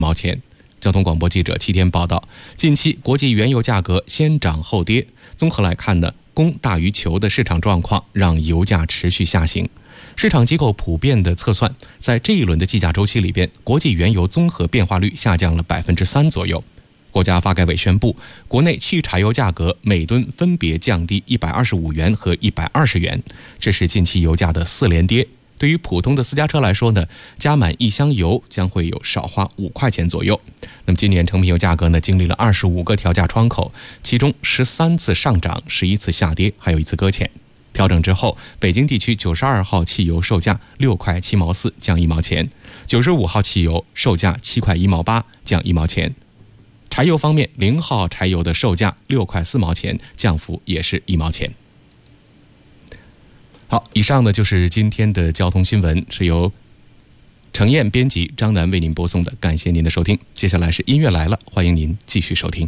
毛钱。交通广播记者7天报道，近期国际原油价格先涨后跌，综合来看呢，供大于求的市场状况让油价持续下行。市场机构普遍的测算，在这一轮的计价周期里边，国际原油综合变化率下降了3%左右。国家发改委宣布，国内汽柴油价格每吨分别降低125元和120元，这是近期油价的4连跌。对于普通的私家车来说呢，加满1箱油将会有少花5块钱左右。那么今年成品油价格呢，经历了25个调价窗口，其中13次上涨，11次下跌，还有1次搁浅。调整之后，北京地区92号汽油售价6块7毛4，降1毛钱；95号汽油售价7块1毛8，降1毛钱。柴油方面，0号柴油的售价6块4毛钱，降幅也是1毛钱。好，以上呢就是今天的交通新闻，是由程燕编辑，张楠为您播送的，感谢您的收听。接下来是音乐来了，欢迎您继续收听。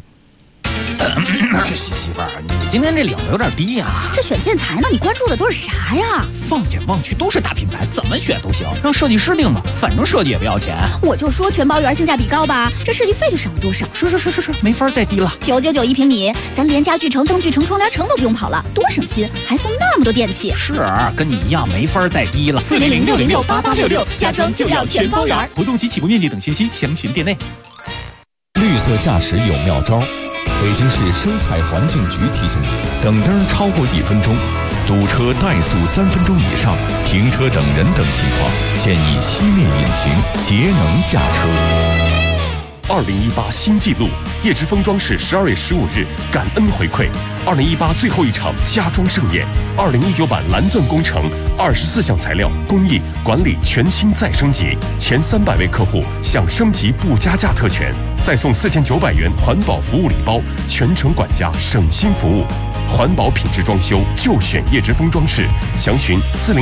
媳妇儿，你今天这领子有点低呀。 这选建材呢，你关注的都是啥呀？ 放眼望去都是大品牌，怎么选都行，让设计师定吧，反正设计也不要钱。 我就说全包圆性价比高吧，这设计费就省了多少？ 是，没法再低了。 999一平米，咱连家具城、灯具城、窗帘城都不用跑了，多省心，还送那么多电器。 是，跟你一样没法再低了。 400-606-8866，家装就要全包圆。 活动及起步面积等信息详询店内。 绿色驾驶有妙招。北京市生态环境局提醒你：等灯超过1分钟，堵车怠速3分钟以上，停车等人等情况，建议熄灭引擎，节能驾车。 2018新纪录，叶之峰装饰12月15日感恩回馈2018最后一场家装盛宴，2019版蓝钻工程24项材料工艺管理全新再升级，前300位客户享升级不加价特权，再送4900元环保服务礼包，全程管家省心服务。环保品质装修就选叶之峰装饰，详询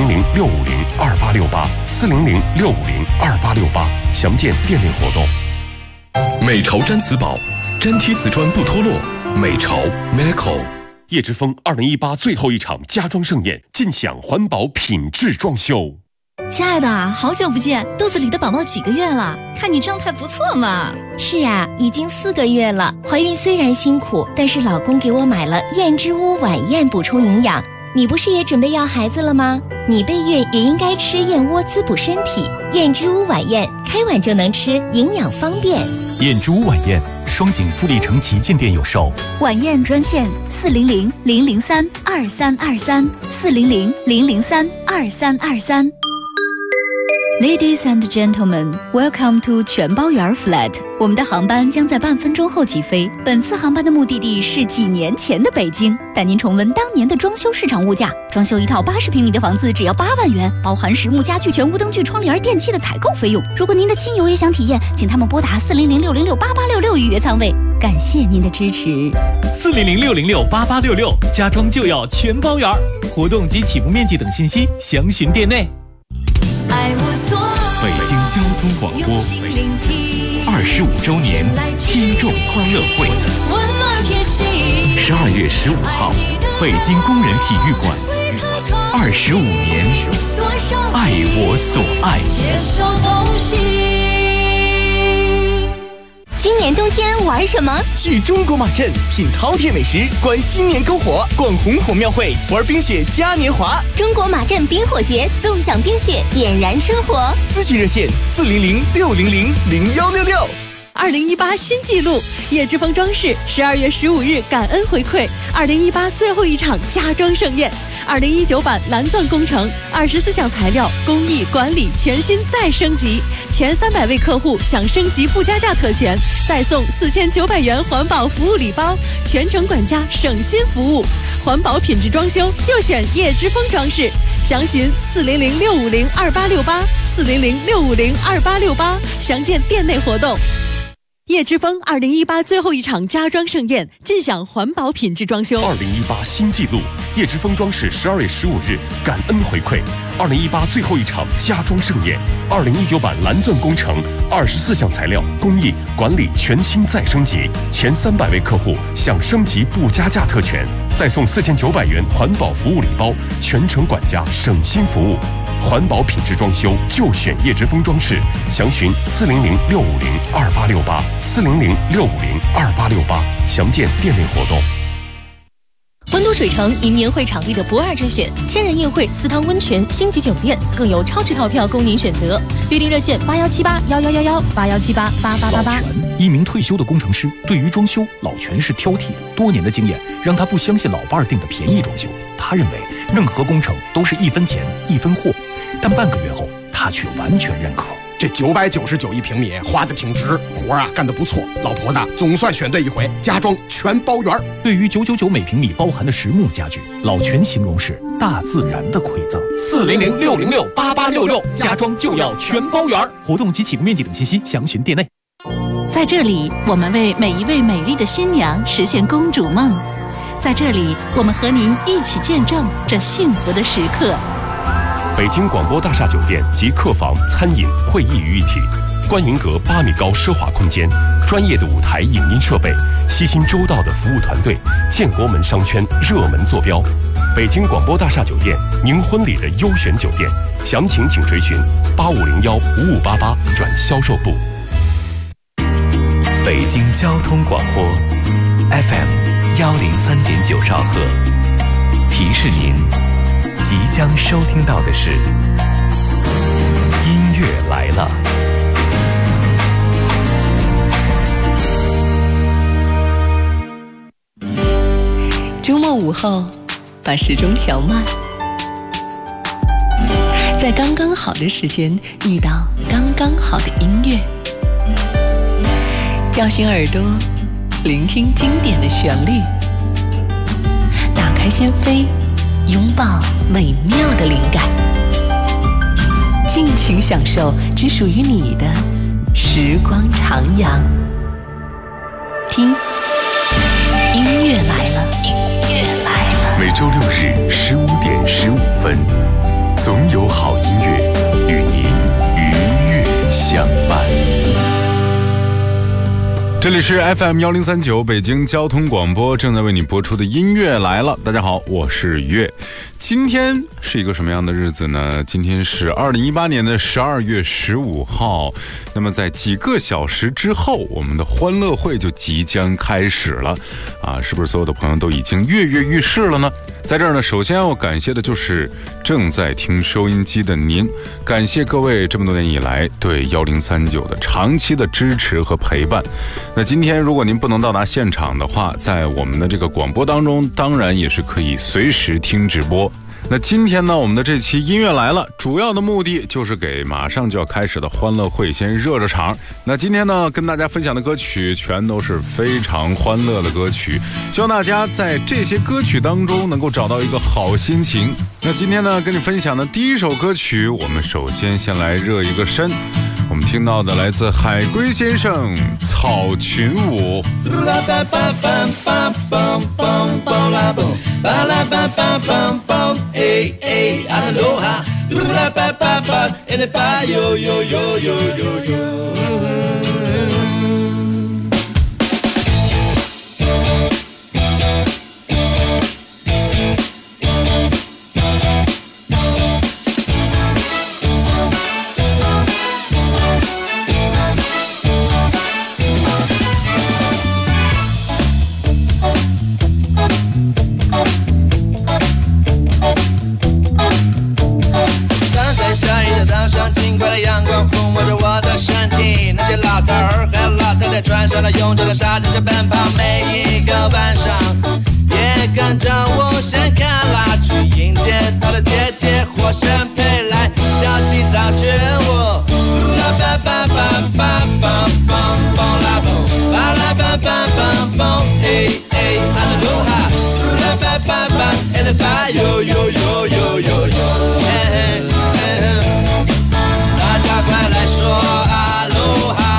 400-650-2868，400-650-2868，详见店内活动。 美潮毡瓷宝，粘贴瓷砖不脱落。美潮 Meco。 叶之峰2018最后一场家装盛宴，尽享环保品质装修。 亲爱的，好久不见，肚子里的宝宝几个月了？看你状态不错嘛。 是啊，已经4个月了。怀孕虽然辛苦，但是老公给我买了燕之屋晚宴补充营养。你不是也准备要孩子了吗？你备孕也应该吃燕窝滋补身体。燕之屋晚宴，开碗就能吃，营养方便。 燕之屋晚宴，双井富力城旗舰店有售。 晚宴专线400-003-2323 400-003-2323。Ladies and gentlemen, welcome to 全包圆 flat。我们的航班将在半分钟后起飞。本次航班的目的地是几年前的北京，带您重温当年的装修市场物价。装修一套80平米的房子只要8万元，包含实木家具、全屋灯具、窗帘、电器的采购费用。如果您的亲友也想体验，请他们拨打400-606-8866预约舱位。感谢您的支持。 400-606-8866，家装就要全包圆。活动及起步面积等信息详询店内。 北京交通广播25周年听众欢乐会，12月15号，北京工人体育馆，25年，爱我所爱。 今年冬天玩什么？ 去中国马镇品饕餮美食，观新年篝火，逛红火庙会，玩冰雪嘉年华。 中国马镇冰火节，纵享冰雪，点燃生活。 咨询热线400-600-0166。 2018新纪录，叶之峰装饰12月15日感恩回馈2018最后一场家装盛宴。2019版蓝钻工程24项材料工艺管理全新再升级，前300位客户享升级不加价特权，再送4900元环保服务礼包，全程管家省心服务。环保品质装修就选叶之峰装饰，详询400-650-2868 400-650-2868，详见店内活动。叶之峰2018最后一场家装盛宴，尽享环保品质装修。 2018新纪录，叶之峰装饰12月15日感恩回馈2018最后一场家装盛宴。2019版蓝钻工程24项材料工艺管理全新再升级，前300位客户享升级不加价特权，再送4900元环保服务礼包，全程管家省心服务。 环保品质装修就选叶之峰装饰，详询400-650-2868，400-650-2868，详见店内活动。 温都水城因年会场地的不二之选，千人宴会、私汤温泉、星级酒店，更有超值套票供您选择。预订热线8178111181788888。 老全，一名退休的工程师，对于装修，老全是挑剔的。多年的经验让他不相信老伴儿订的便宜装修，他认为任何工程都是1分钱1分货。但半个月后，他却完全认可。 这999一平米花的挺值，活啊干得不错，老婆子总算选对一回，家装全包圆。 对于999每平米包含的实木家具，老全形容是大自然的馈赠。 400-606-8866，家装就要全包圆。 活动及起步面积等信息详询店内。 在这里，我们为每一位美丽的新娘实现公主梦。在这里，我们和您一起见证这幸福的时刻。 北京广播大厦酒店及客房、餐饮、会议于一体，观云阁8米高奢华空间，专业的舞台影音设备，悉心周到的服务团队，建国门商圈热门坐标。北京广播大厦酒店，您婚礼的优选酒店，详情请垂询8501-5588转销售部。 北京交通广播 FM 103.9兆赫，提示您即将收听到的是音乐来了。 周末午后，把时钟调慢，在刚刚好的时间遇到刚刚好的音乐，叫醒耳朵，聆听经典的旋律，打开心扉，拥抱美妙的灵感，尽情享受只属于你的时光徜徉。听，音乐来了，音乐来了。 每周6日15:15，总有好音乐与您愉悦相伴。 这里是 FM 1039北京交通广播，正在为你播出的音乐来了。大家好，我是月。今天是一个什么样的日子呢？今天是2018年的12月15号。那么在几个小时之后，我们的欢乐会就即将开始了啊！是不是所有的朋友都已经跃跃欲试了呢？在这儿呢，首先要感谢的就是正在听收音机的您，感谢各位这么多年以来对1039的长期的支持和陪伴。那今天如果您不能到达现场的话，在我们的这个广播当中，当然也是可以随时听直播。那今天呢，我们的这期音乐来了，主要的目的就是给马上就要开始的欢乐会先热热场。那今天呢，跟大家分享的歌曲全都是非常欢乐的歌曲，希望大家在这些歌曲当中能够找到一个好心情。那今天呢，跟你分享的第一首歌曲，我们首先来热一个身。我们听到的来自海龟先生《草裙舞》。 穿上了臃肿的纱，着奔跑，每一个晚上也跟着我先看蜡去迎接他的姐姐火神陪来跳起草裙舞。啦吧吧吧吧吧吧吧啦嘣，吧啦吧吧吧吧，哎哎，哈利路哈。啦吧吧吧，哎啦吧哟哟哟哟哟哟，大家快来说阿鲁哈。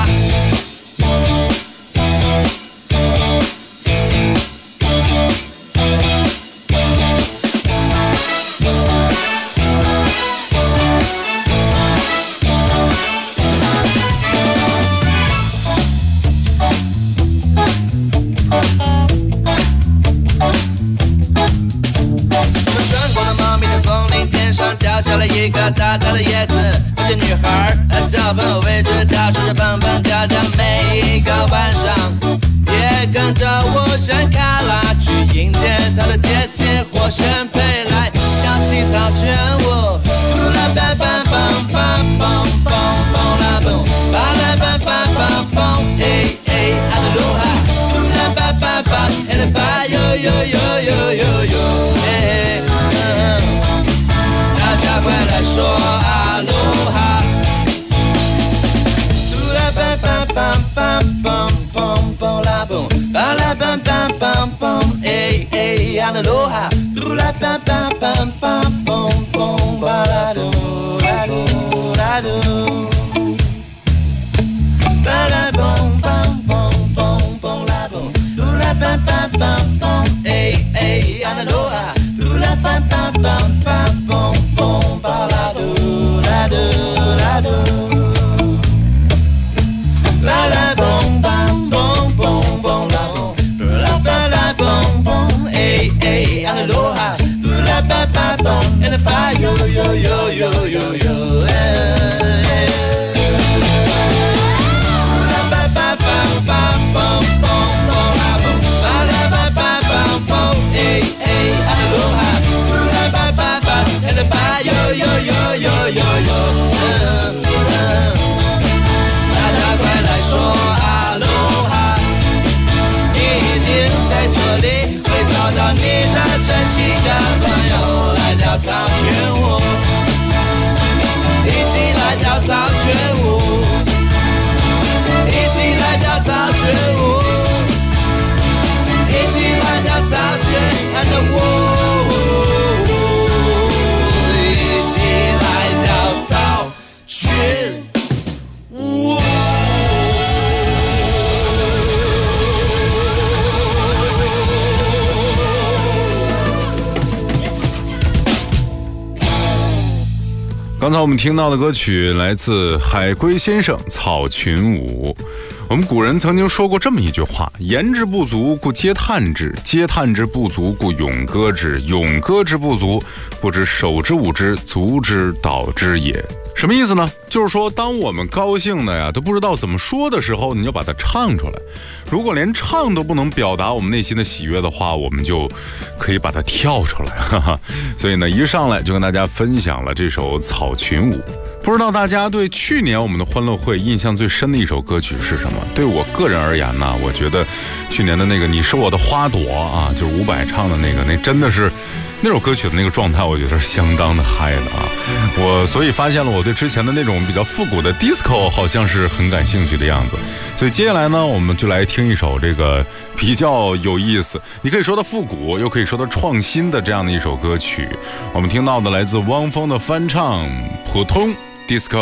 着大大的叶子，那些女孩小朋友围着她说着蹦蹦跳跳，每一个晚上也跟着我闪开啦，去迎接她的姐姐火神佩来跳起草裙舞，啦吧吧吧吧吧吧吧啦嘣，吧啦吧吧吧吧，哎哎阿鲁哈，啦吧吧吧，哎啦吧哟哟哟哟哟哟，哎，大家快来说阿鲁哈，啦吧吧吧吧吧吧吧啦嘣，吧啦吧吧吧吧，哎哎阿鲁哈，啦吧吧吧吧吧吧吧啦嘟啦嘟啦嘟。ba la bom bom bom bom bom la bom, la ba ba ba bom, ay ay analoha, la ba ba ba ba bom bom ba la do la do la do, la la bom bom bom bom bom la bom, la ba la bom bom, ay ay analoha, la ba ba bom and a ba yo yo yo yo yo yo. Yo yo yo yo yo yo， 大家快来说阿鲁哈，你一定在这里会找到你的真心的朋友，来跳草裙舞，一起来跳草裙舞，一起来跳草裙舞，一起来跳草裙，看着我。 刚才我们听到的歌曲来自海龟先生《草裙舞》。我们古人曾经说过这么一句话：言之不足，故嗟叹之；嗟叹之不足，故咏歌之；咏歌之不足，不知手之舞之，足之蹈之也。什么意思呢？就是说当我们高兴的呀都不知道怎么说的时候，你就把它唱出来。如果连唱都不能表达我们内心的喜悦的话，我们就可以把它跳出来。哈哈。所以呢，一上来就跟大家分享了这首《草裙舞》。不知道大家对去年我们的欢乐会印象最深的一首歌曲是什么？对我个人而言呢，我觉得去年的那个你是我的花朵啊，就是伍佰唱的那个，那真的是那首歌曲的那个状态，我觉得是相当的嗨的啊。我所以发现了我对之前的那种比较复古的 disco 好像是很感兴趣的样子。所以接下来呢，我们就来听一首这个比较有意思，你可以说它复古，又可以说它创新的这样的一首歌曲。我们听到的来自汪峰的翻唱《普通 disco》。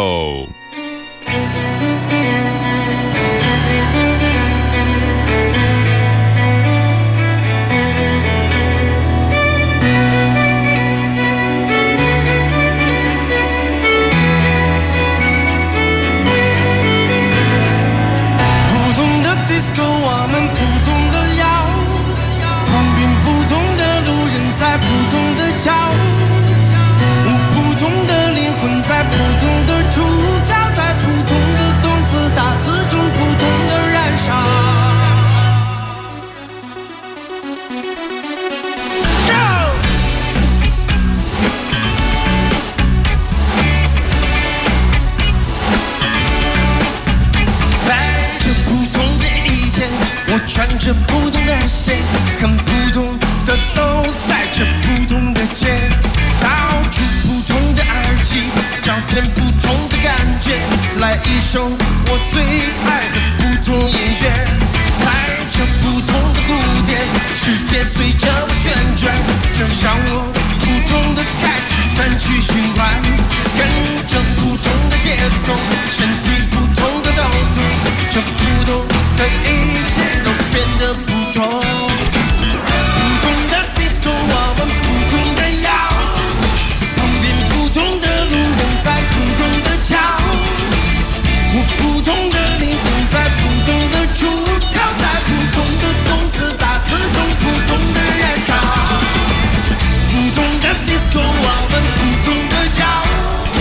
穿着不同的鞋，很普通的走在这不同的街，掏出不同的耳机，找点不同的感觉，来一首我最爱的不同音乐，踩着不同的鼓点，世界随着我旋转，这让我不同的开始单曲循环，跟着不同的节奏，身体不同的抖动，这不同的一切都变得不同，不同的 disco 我们不同的摇，旁边不同的路人在不同的跳，我不同的灵魂在不同的出跳，在不同的动词大词中不同的燃烧，不同的 disco 我们不同的摇，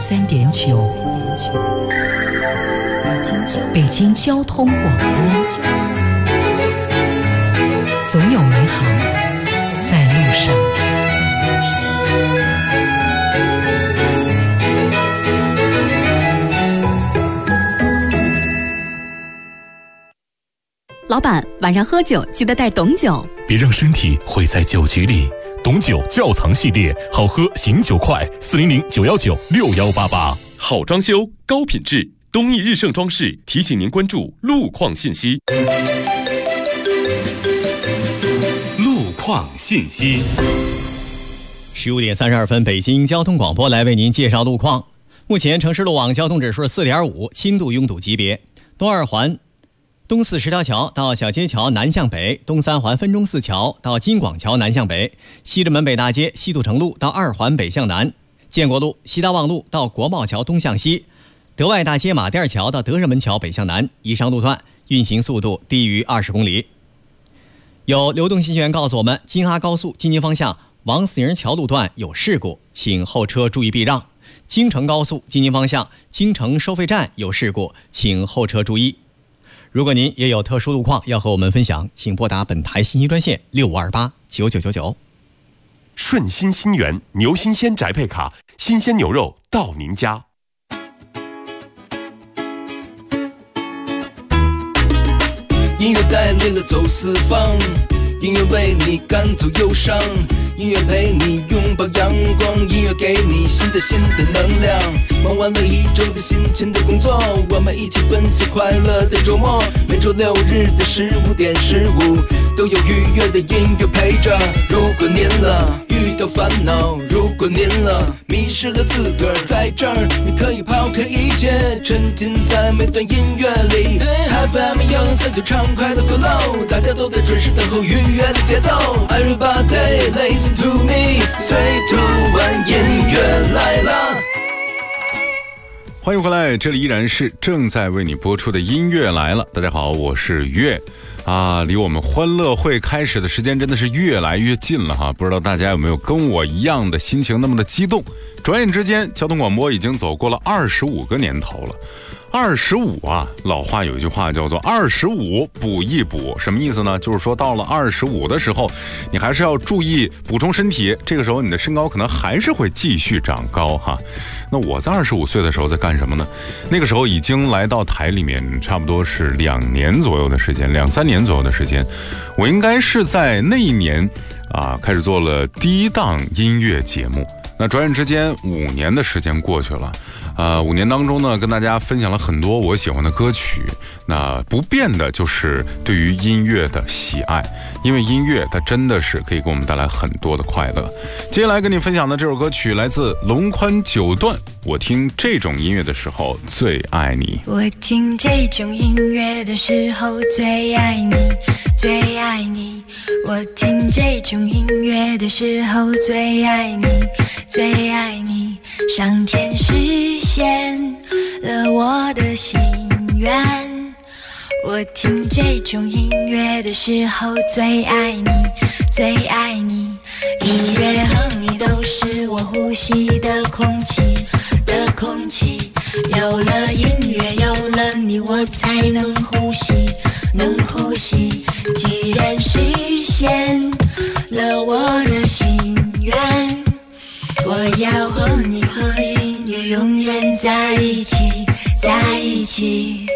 103.9，北京交通广播，总有美好在路上。 老板，晚上喝酒记得带董酒， 别让身体毁在酒局里。董酒窖藏系列，好喝醒酒快，400-919-6188。 好装修，高品质，东义日盛装饰提醒您关注路况信息。路况信息。 15点32分，北京交通广播来为您介绍路况。目前城市路网交通指数4.5，轻度拥堵级别。东二环东四十条桥到小街桥南向北，东三环分钟寺桥到金广桥南向北，西直门北大街西土城路到二环北向南，建国路西大望路到国贸桥东向西，德外大街马甸桥到德胜门桥北向南。以上路段运行速度低于20公里。有流动信息员告诉我们，京哈高速京津方向王四营桥路段有事故，请后车注意避让。京承高速京津方向京承收费站有事故，请后车注意。如果您也有特殊路况要和我们分享，请拨打本台信息专线6528-9999。 顺心新源牛新鲜宅配卡，新鲜牛肉到您家。 音乐带领了走四方，音乐为你赶走忧伤，音乐陪你拥抱阳光，音乐给你新的能量。忙完了一周的辛勤的工作，我们一起分享快乐的周末。每周6日的15点15，都有愉悦的音乐陪着。如果您遇到烦恼，如果您迷失了自个儿，在这儿你可以抛开一切，沉浸在每段音乐里。FM 103就畅快的 flow， 大家都在准时等候愉悦的节奏。Everybody listen to me， 最突然音乐来了。 欢迎回来，这里依然是正在为你播出的音乐来了。大家好，我是月啊，离我们欢乐会开始的时间真的是越来越近了哈，不知道大家有没有跟我一样的心情那么的激动。转眼之间，交通广播已经走过了25个年头了。25啊，老话有一句话叫做25补一补，什么意思呢？就是说到了25的时候，你还是要注意补充身体，这个时候你的身高可能还是会继续长高哈。那我在25岁的时候在干什么呢？那个时候已经来到台里面差不多是2年左右的时间，2-3年左右的时间，我应该是在那一年啊开始做了第一档音乐节目。那转眼之间5年的时间过去了，5年当中呢，跟大家分享了很多我喜欢的歌曲。那不变的就是对于音乐的喜爱，因为音乐它真的是可以给我们带来很多的快乐。接下来跟你分享的这首歌曲来自龙宽九段，我听这种音乐的时候最爱你。 我听这种音乐的时候最爱你，最爱你。我听这种音乐的时候最爱你，最爱你。上天实现了我的心愿，我听这种音乐的时候最爱你，最爱你。音乐和你都是我呼吸的空气，的空气。有了音乐，有了你，我才能呼吸，能呼吸。既然实现了我的心愿，我要和你和音乐永远在一起，在一起。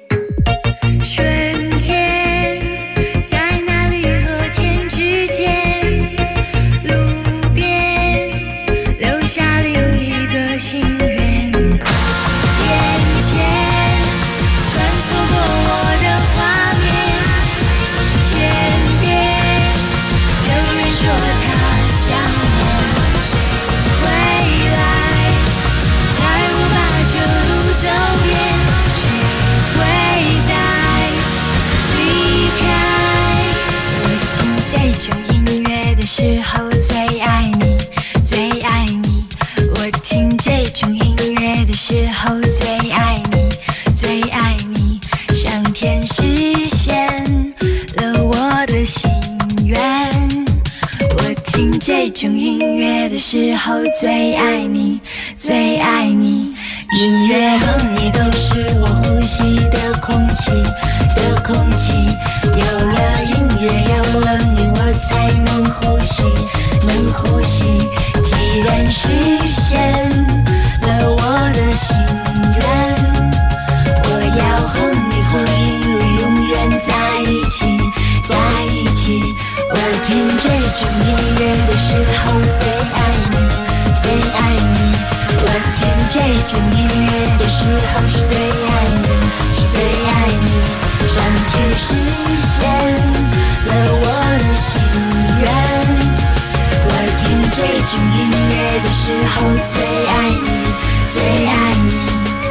瞬间在哪里和天之间，路边留下另一个心愿，眼前穿梭过我的画面，天边有人说他想念，谁会来带我把这路走遍，谁会在离开。我听这种音乐的时候最爱你，最爱你。我听这种音乐的时候最爱你，最爱你。上天实现了我的心愿，我听这种音乐的的时候最爱你，最爱你。音乐和你都是我呼吸的空气，的空气。有了音乐，有了你，我才能呼吸，能呼吸。既然实现了我的心愿，我要和你和音乐永远在一起，在一起。我听这种音乐的时候最爱你，最爱你。我听这种音乐的时候是最爱你，是最爱你。上天实现了我的心愿，我听这种音乐的时候最爱你，最爱你。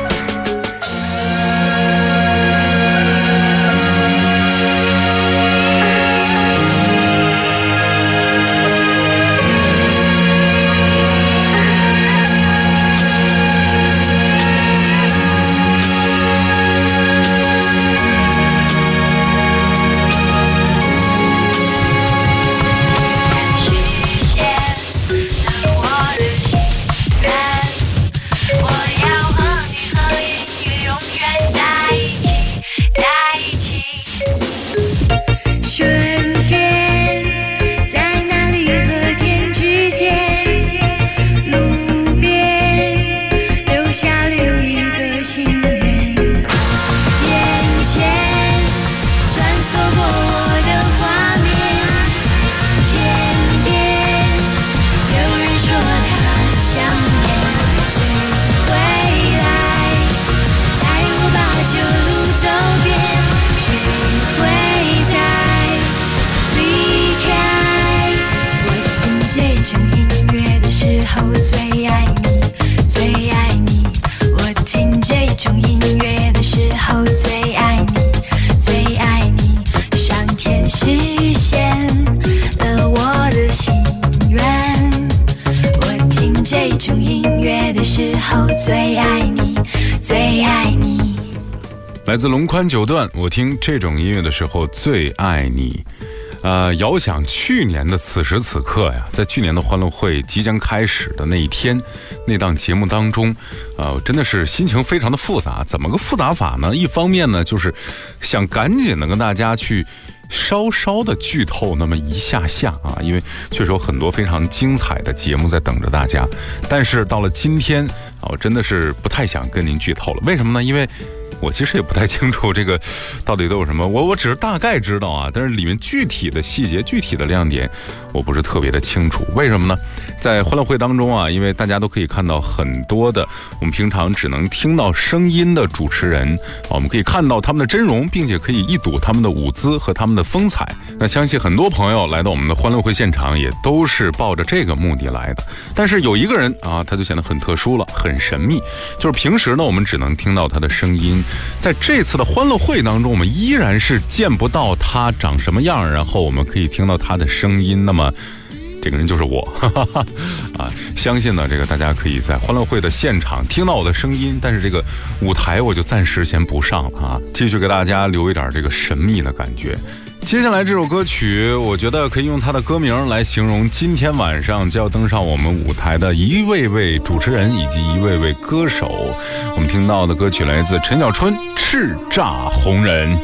来自龙宽九段，我听这种音乐的时候最爱你。遥想去年的此时此刻呀，在去年的欢乐会即将开始的那一天，那档节目当中，真的是心情非常的复杂。怎么个复杂法呢？一方面呢，就是想赶紧的跟大家去稍稍的剧透那么一下下啊，因为确实有很多非常精彩的节目在等着大家。但是到了今天我真的是不太想跟您剧透了。为什么呢？因为我其实也不太清楚这个到底都有什么，我只是大概知道啊，但是里面具体的细节、具体的亮点，我不是特别的清楚。为什么呢？在欢乐会当中啊，因为大家都可以看到很多的我们平常只能听到声音的主持人，我们可以看到他们的真容，并且可以一睹他们的舞姿和他们的风采。那相信很多朋友来到我们的欢乐会现场，也都是抱着这个目的来的。但是有一个人啊，他就显得很特殊了，很神秘。就是平时呢，我们只能听到他的声音。在这次的欢乐会当中，我们依然是见不到他长什么样，然后我们可以听到他的声音。那么这个人就是我啊！相信呢，这个大家可以在欢乐会的现场听到我的声音，但是这个舞台我就暂时先不上了啊，继续给大家留一点这个神秘的感觉。接下来这首歌曲，我觉得可以用它的歌名来形容今天晚上就要登上我们舞台的一位位主持人以及一位位歌手。我们听到的歌曲来自陈小春《叱咤红人》。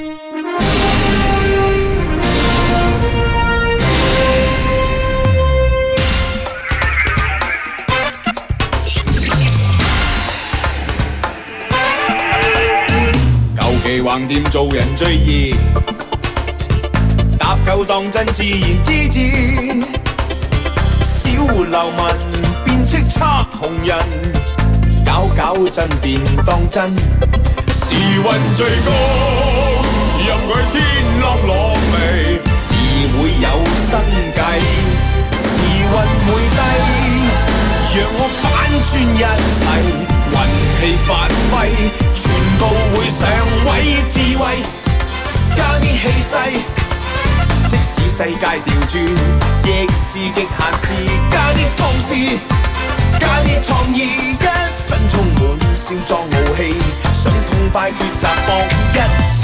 舊期橫掂做人最易，搭夠當真自然之至，小流民變叱咤紅人，搞搞震便當真，時運最高，任佢天落落嚟，自會有新計，時運會低，讓我反轉一切。運氣發揮，全部會上位，智慧加啲氣勢，即使世界調轉，亦是極限事，加啲放肆，加啲創意，一身充滿少壯傲氣，想痛快抉擇搏一次。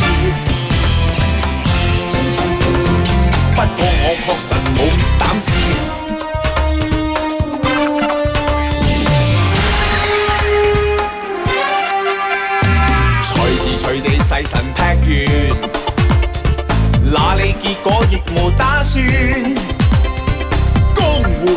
不過我確實冇膽試。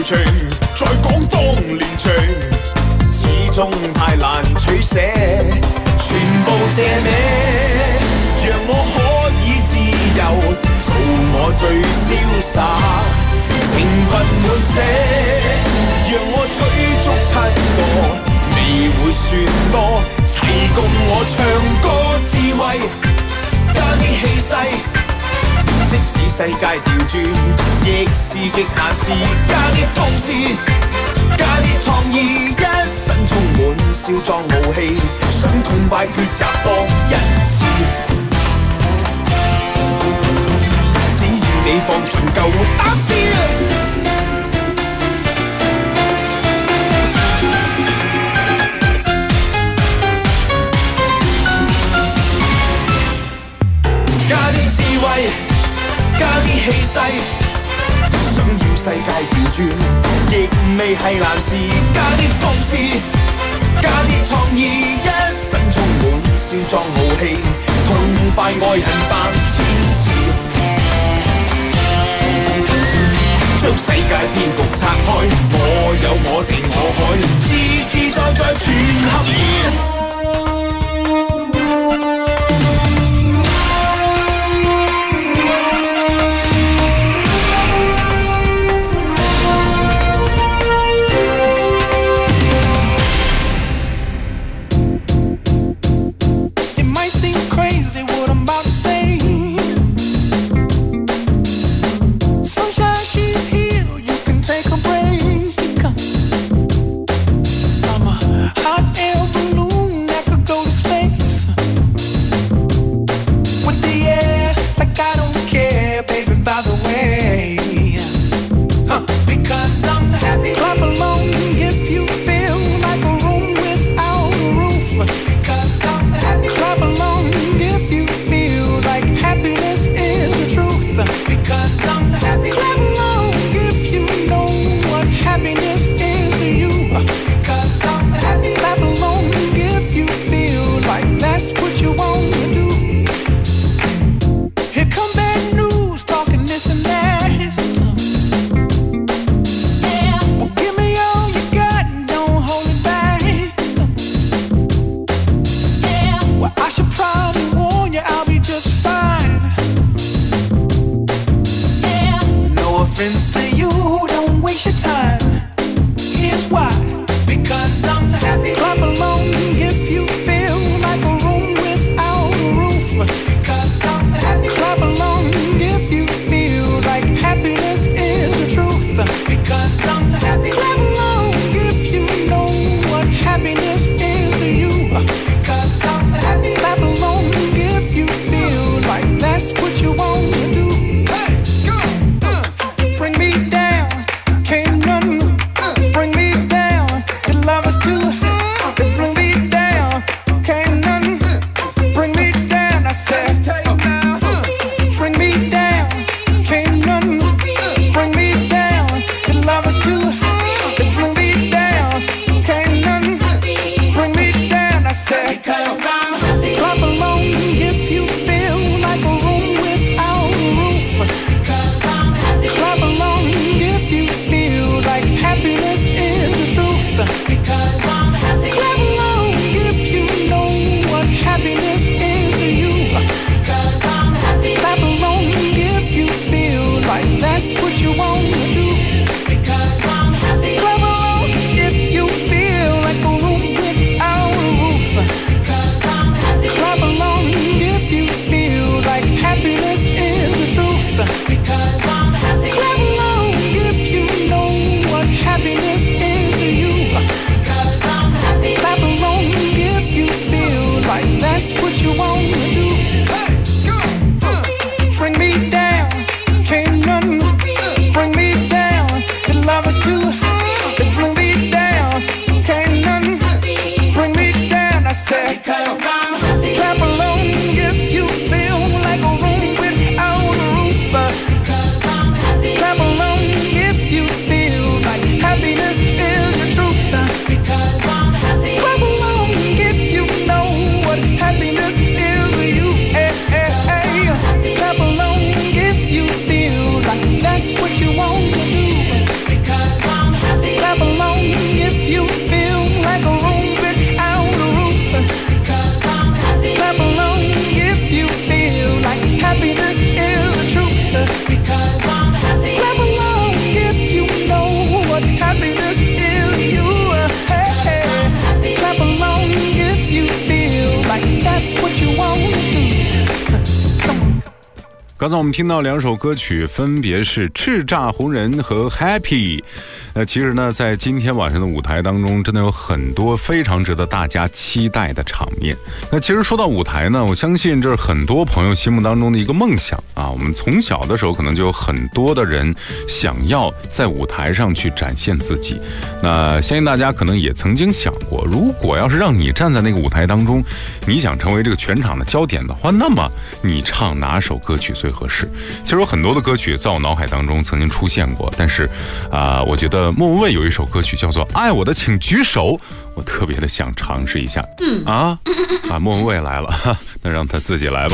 長，再講當年長，始終太難取捨，全部借你，讓我可以自由，做我最瀟灑，情分滿瀉，讓我追逐7個，未會算多，齊共我唱歌智慧，加啲氣勢。即使世界調轉，亦是極難事。加啲諷刺，加啲創意，一身充滿少壯傲氣，想痛快抉擇搏一次。只要你放盡夠膽試。加啲智慧。加啲氣勢，想要世界調轉，亦未係難事。加啲諷刺，加啲創意，一身充滿少壯傲氣，痛快愛恨百千次。將世界騙局拆開，我有我定我海，自自在在全合意。 Bring me down, can't none 刚才我们听到2首歌曲，分别是《叱咤红人》和《Happy》。其实呢，在今天晚上的舞台当中，真的有很多非常值得大家期待的场面。那其实说到舞台呢，我相信这是很多朋友心目当中的一个梦想啊。我们从小的时候，可能就有很多的人想要在舞台上去展现自己。那相信大家可能也曾经想过，如果要是让你站在那个舞台当中，你想成为这个全场的焦点的话，那么你唱哪首歌曲最合适？其实有很多的歌曲在我脑海当中曾经出现过，但是我觉得莫文蔚有一首歌曲叫做《爱我的请举手》，我特别的想尝试一下。莫文蔚来了，那让他自己来吧。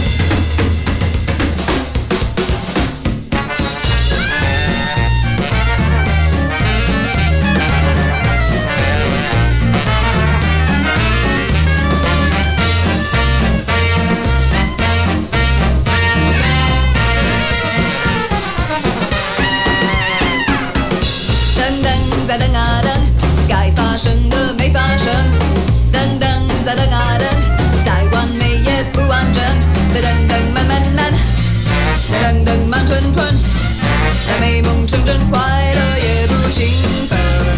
在等啊等，该发生的没发生，等等再等啊等，再完美也不完整，等等慢慢慢，等等慢吞吞，美梦成真，快乐也不兴奋，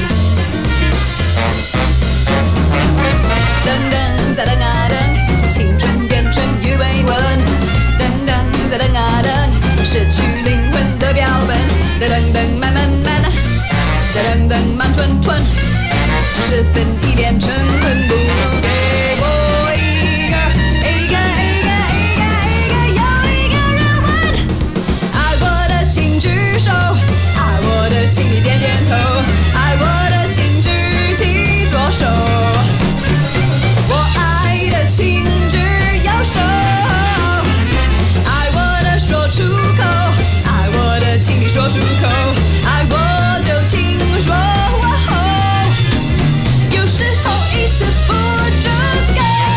等等再等啊等，青春变成鱼尾纹，等等再等啊等，失去灵魂的标本，等等慢慢慢。等等慢吞吞，只是分一点成分，不如给我一个又一个人问。爱我的请举手，爱我的请你点点头，爱我的请举起左手，我爱的请举右手，爱我的说出口，爱我的请你说出口，爱我就请。说我有时候一次不足够。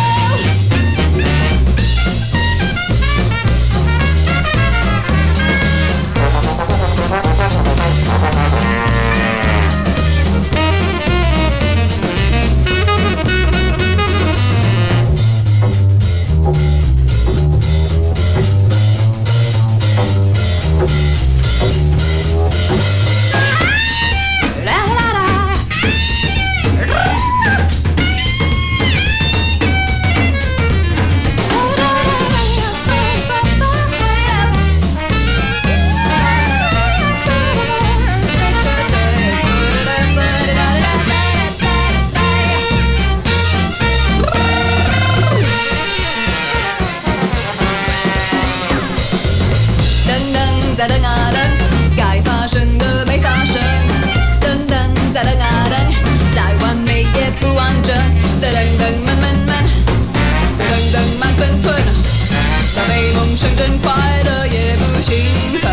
再等啊等，该发生的没发生，等等再等啊等，再完美也不完整，等等慢慢慢，等等慢吞吞，让美梦成真，快乐也不兴奋，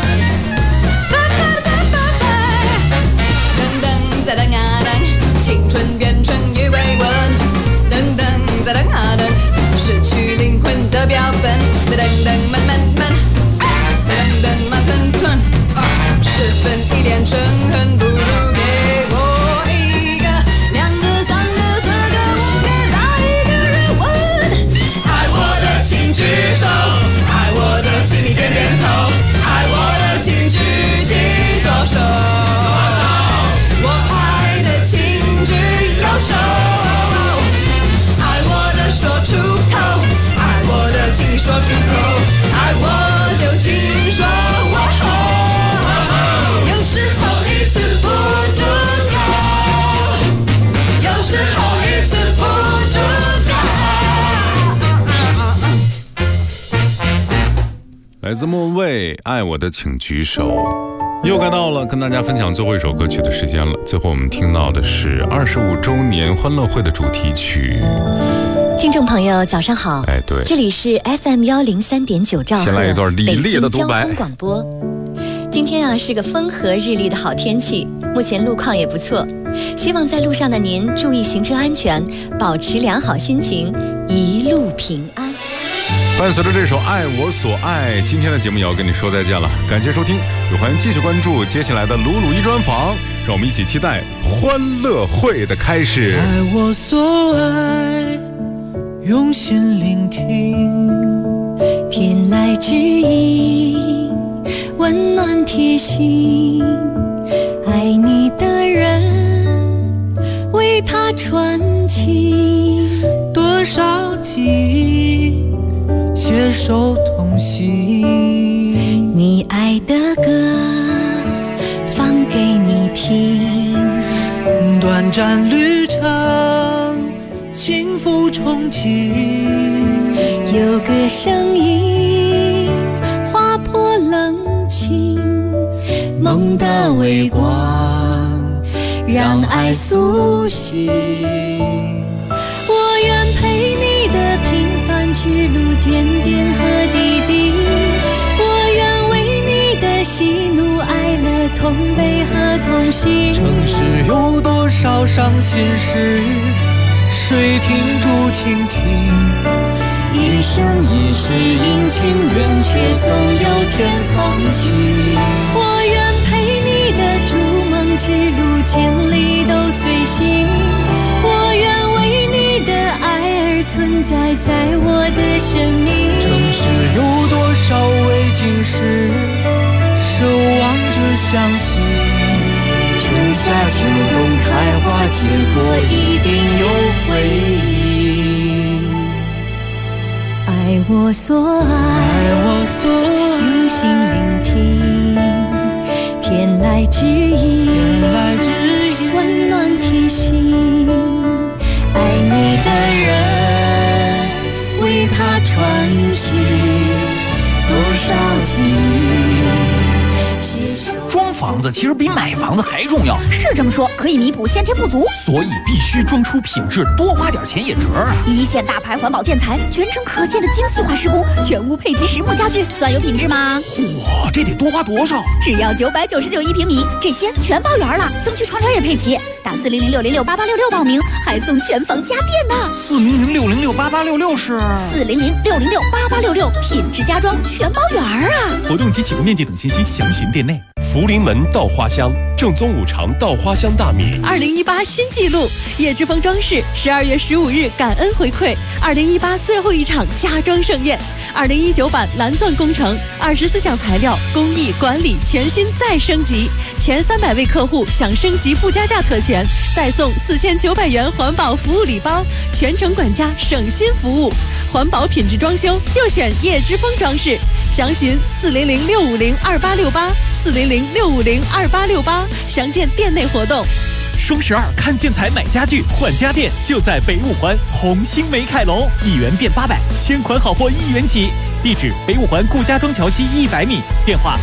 等等再等啊等，青春变成鱼尾纹，等等再等啊等，失去灵魂的标本，等等慢慢慢。等等慢吞吞，只是分一点诚恳，不如给我一个、2个、3个、4个、5个，再一个人问。爱我的请举手，爱我的请你点点头，爱我的请举起左手，我爱的请举右手，爱我的说出口，爱我的请你说出口，爱我就请说我有时候一次不足够，有时候一次不足够。来自莫文蔚，爱我的请举手。又该到了跟大家分享最后一首歌曲的时间了。最后我们听到的是25周年欢乐会的主题曲。 听众朋友早上好， 对， 这里是 FM 103.9兆赫， 先来一段李烈的独白。 北京交通广播。今天是个风和日丽的好天气，目前路况也不错，希望在路上的您注意行车安全，保持良好心情，一路平安。 伴随着这首《爱我所爱》，今天的节目也要跟你说再见了。感谢收听，也欢迎继续关注接下来的鲁鲁一专访，让我们一起期待欢乐会的开始。 爱我所爱，用心聆听， 天籁之音，温暖贴心，爱你的人为他传情， 多少记忆携手同行， 你爱的歌放给你听， 短暂旅程幸福憧憬， 有个声音划破冷清，梦的微光让爱苏醒，我愿陪你的平凡之路点点和滴滴，我愿为你的喜怒哀乐同悲和同行， 城市有多少伤心事，谁听住倾听， 一生一世阴晴圆缺总有天放晴，我愿陪你的逐梦之路千里都随行，我愿为你的爱而存在在我的生命， 城市有多少未经事，守望着相信， 春夏秋冬开花结果一定有回应，爱我所爱，用心聆听，天籁之音，温暖贴心，爱你的人为他传情，多少记忆携手。 装房子其实比买房子还重要， 是这么说，可以弥补先天不足， 所以必须装出品质，多花点钱也值啊！ 一线大牌环保建材，全程可见的精细化施工，全屋配齐实木家具，算有品质吗？ 哇，这得多花多少？ 只要999一平米，这些全包圆了，灯具窗帘也配齐，打400-606-8866报名，还送全房家电呢。 400-606-8866是 400-606-8866，品质家装全包圆啊！ 活动及启动面积等信息详询店内。 福临门稻花香，正宗五常稻花香大米。 2018新纪录，叶之峰装饰12月15日感恩回馈2018最后一场家装盛宴，2019版蓝钻工程24项材料工艺管理全新再升级，前300位客户享升级不加价特权，再送4900元环保服务礼包，全程管家省心服务，环保品质装修就选叶之峰装饰，详询400-650-2868，400-650-2868，详见店内活动。 双12看建材买家具换家电，就在北五环红星美凯龙，1元变800，千款好货1元起。地址北五环顾家庄桥西100米，电话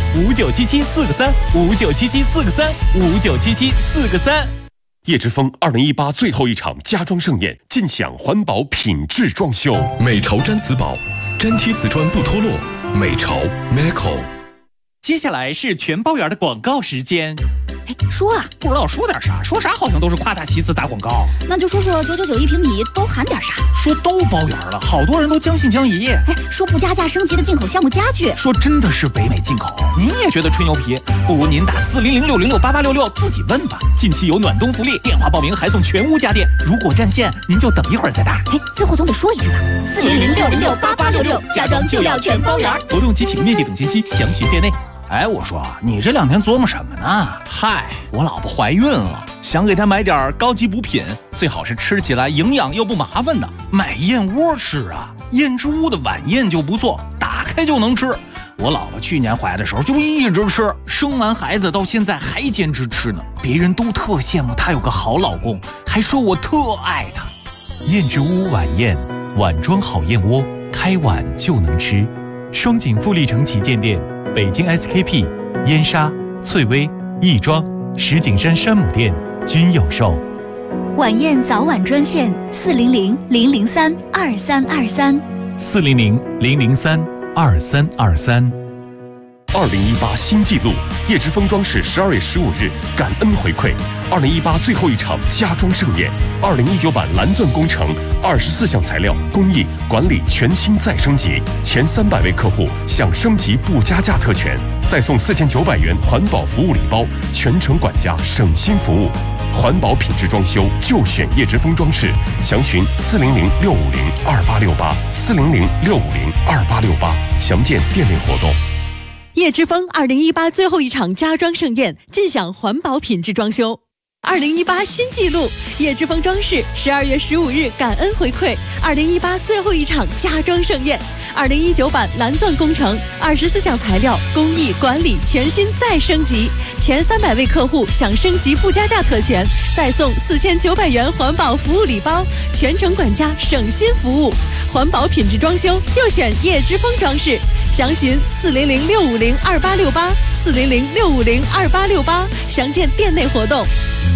5977-4个3，5977-4个3，5977-4个3。 叶之峰2018最后一场家装盛宴，尽享环保品质装修。 美潮毡瓷宝，粘贴瓷砖不脱落。美潮 Meco。 接下来是全包圆的广告时间。 说啊， 不知道说点啥，说啥好像都是夸大其词打广告。 那就说说999一平米都含点啥？ 说都包圆了，好多人都将信将疑。 说不加价升级的进口项目家具， 说真的是北美进口，您也觉得吹牛皮？不如您打400-606-8866自己问吧。近期有暖冬福利，电话报名还送全屋家电，如果占线，您就等一会儿再打。 最后总得说一句吧，400-606-8866，家装就要全包圆。 活动及启动面积等信息详询店内。我说你这2天琢磨什么呢？ 嗨，我老婆怀孕了，想给她买点高级补品，最好是吃起来营养又不麻烦的。 买燕窝吃啊，燕之屋的晚宴就不错，打开就能吃。我老婆去年怀的时候就一直吃，生完孩子到现在还坚持吃呢。别人都特羡慕她有个好老公，还说我特爱她。 燕之屋晚宴，碗装好燕窝，开碗就能吃。双井富力城旗舰店。北京 SKP、燕莎、翠微、亦庄、石景山山姆店均有售。 晚宴早晚专线400-003-2323。 400-003-2323。 2018新纪录，叶之峰装饰12月15日感恩回馈2018最后一场家装盛宴，2019版蓝钻工程24项材料工艺管理全新再升级，前300位客户享升级不加价特权，再送4900元环保服务礼包，全程管家省心服务。 环保品质装修就选叶之峰装饰，详询400-650-2868，400-650-2868，详见店内活动。 叶之峰2018最后一场家装盛宴，尽享环保品质装修。2018新纪录，叶之峰装饰12月15日感恩回馈2018最后一场家装盛宴，2019版蓝钻工程24项材料工艺管理全新再升级，前300位客户享升级不加价特权，再送4900元环保服务礼包，全程管家省心服务，环保品质装修就选叶之峰装饰，详询400-650-2868，400-650-2868，详见店内活动。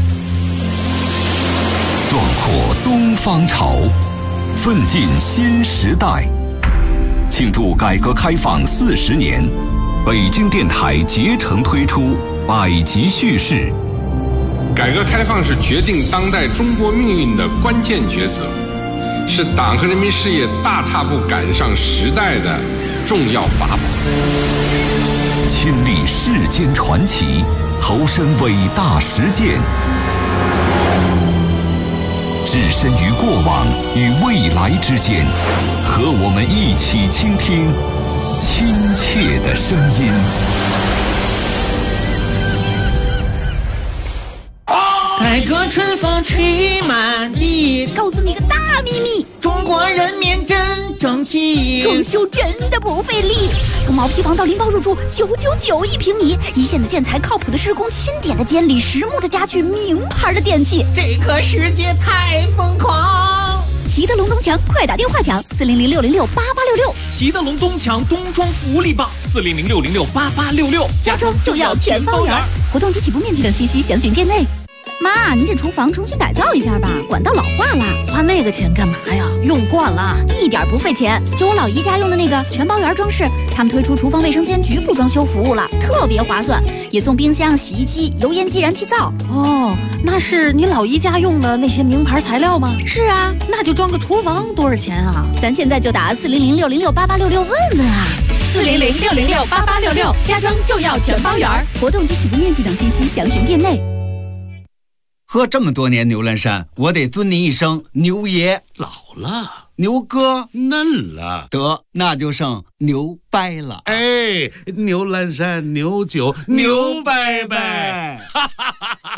壮阔东方潮，奋进新时代。庆祝改革开放40年，北京电台竭诚推出百集叙事。 改革开放是决定当代中国命运的关键抉择，是党和人民事业大踏步赶上时代的重要法宝。 亲历世间传奇，投身伟大实践，置身于过往与未来之间，和我们一起倾听亲切的声音。 改革春风吹满地， 告诉你个大秘密， 中国人民真争气， 装修真的不费力，从毛坯房到拎包入住999一平米，一线的建材，靠谱的施工，钦点的监理，实木的家具，名牌的电器， 这个世界太疯狂。 齐德龙东墙，快打电话抢400-606-8866， 齐德龙东墙冬装福利棒，400-606-8866， 家装就要全包圆。活动及起步面积等信息详询店内。妈，您这厨房重新改造一下吧，管道老化了。 花那个钱干嘛呀？用惯了， 一点不费钱。就我老姨家用的那个全包圆装饰，他们推出厨房卫生间局部装修服务了，特别划算，也送冰箱、洗衣机、油烟机、燃气灶。 哦，那是你老姨家用的那些名牌材料吗？ 是啊， 那就装个厨房多少钱啊？ 咱现在就打400-606-8866问问啊。 400-606-8866，家装就要全包圆。 活动及起步面积等信息详询店内。 喝这么多年牛栏山，我得尊您一声牛爷。 老了， 牛哥嫩了， 得那就剩牛掰了。 哎，牛栏山牛酒牛掰掰，哈哈哈哈。